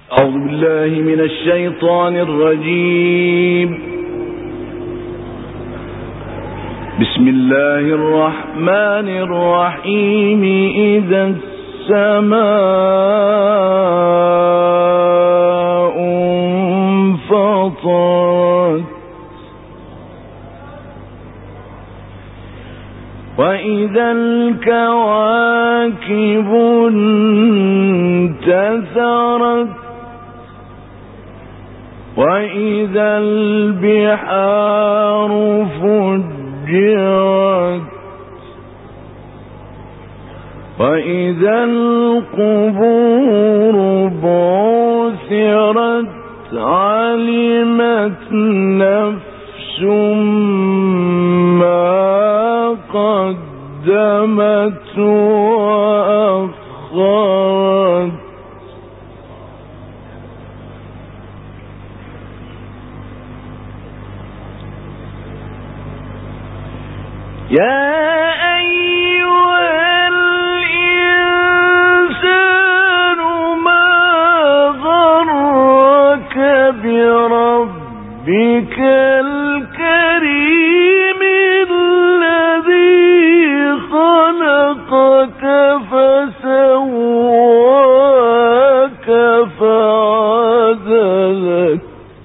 أعوذ بالله من الشيطان الرجيم. بسم الله الرحمن الرحيم. إذا السماء انفطرت وإذا الكواكب انتثرت وإذا البحار فجرت وإذا القبور بعثرت علمت نفس ما قدمت وأخرت. يا أيها الإنسان ما غرك بربك الكريم الذي خلقك فسواك فعدلك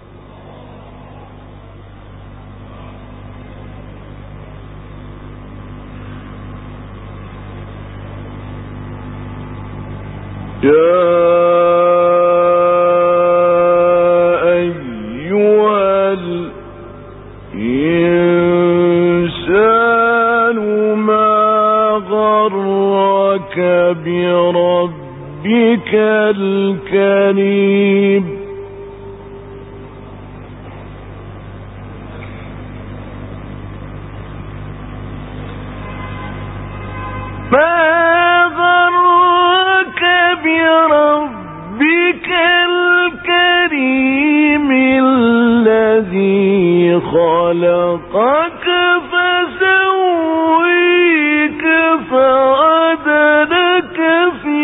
يا أيها الإنسان ما غرك بربك الكريم بربك الكريم الذي خلقك فسويك فعدلك في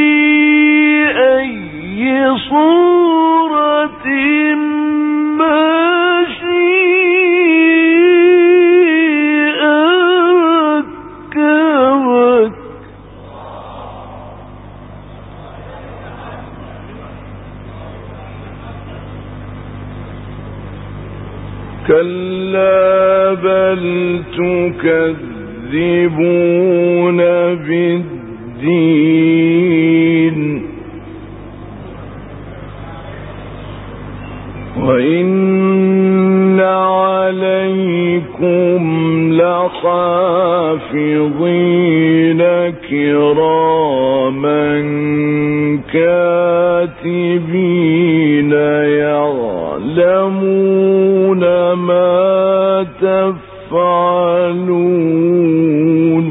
أي صورة ما شاء ركبك. كلا بل تكذبون بالدين وإن عليكم لحافظين كراما كاتبين يعلمون ما تفعلون.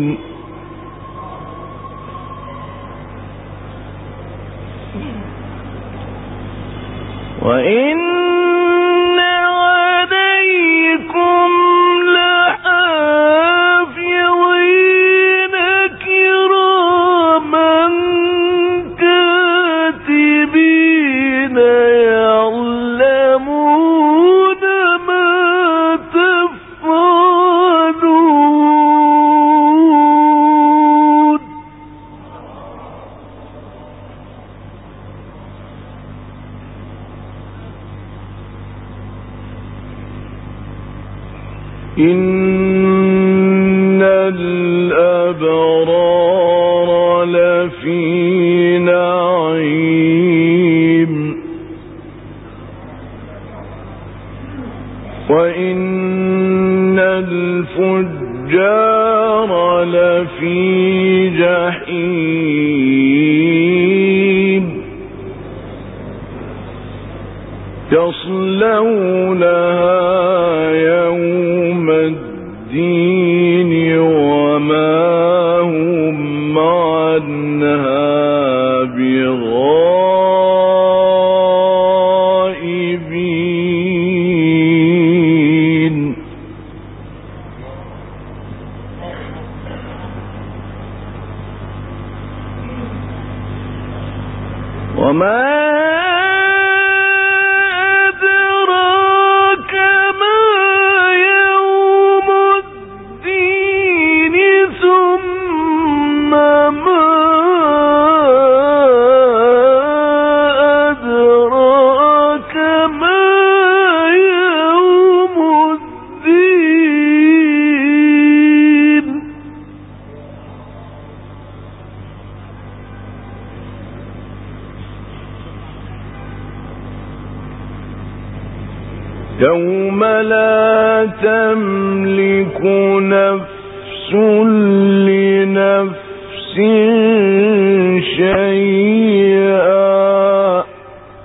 وإن عليكم لحافظين كراما كاتبين يعلمون ما تفعلون. إن الأبرار لفي نعيم وإن الفجار لفي جحيم يصلونها يوم الدين وما هم عنها بغائبين. وما يوم لا تملك نفس لنفس شيئا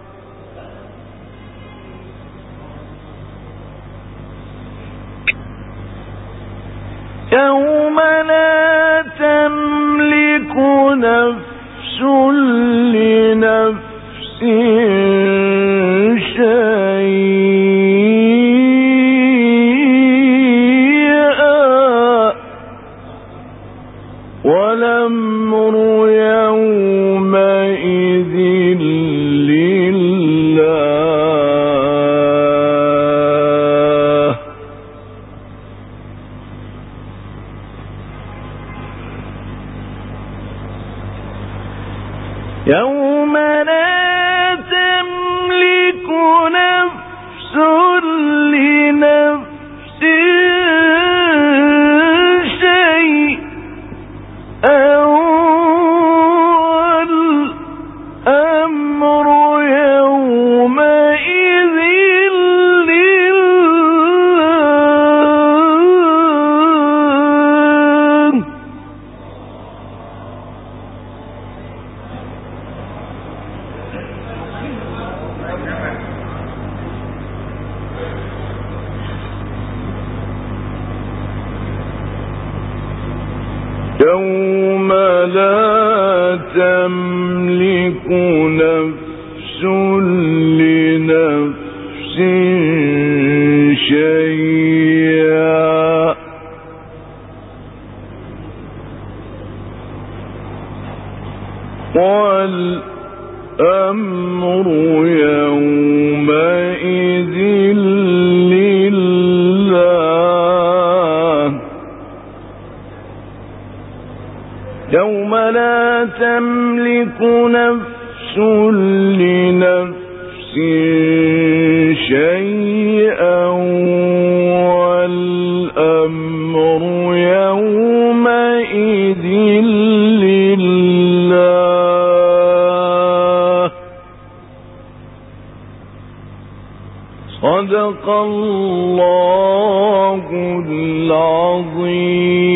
يوم لا تملك نفس لنفس شيئا والأمر يومئذ لله يوم لا تملك نفس لنفس شيئا والأمر يومئذ لله يوم لا تملك نفس لنفس شيئا والأمر يومئذ لله يوم لا تملك نفس لنفس شيئا والأمر يومئذ لله صدق الله العظيم.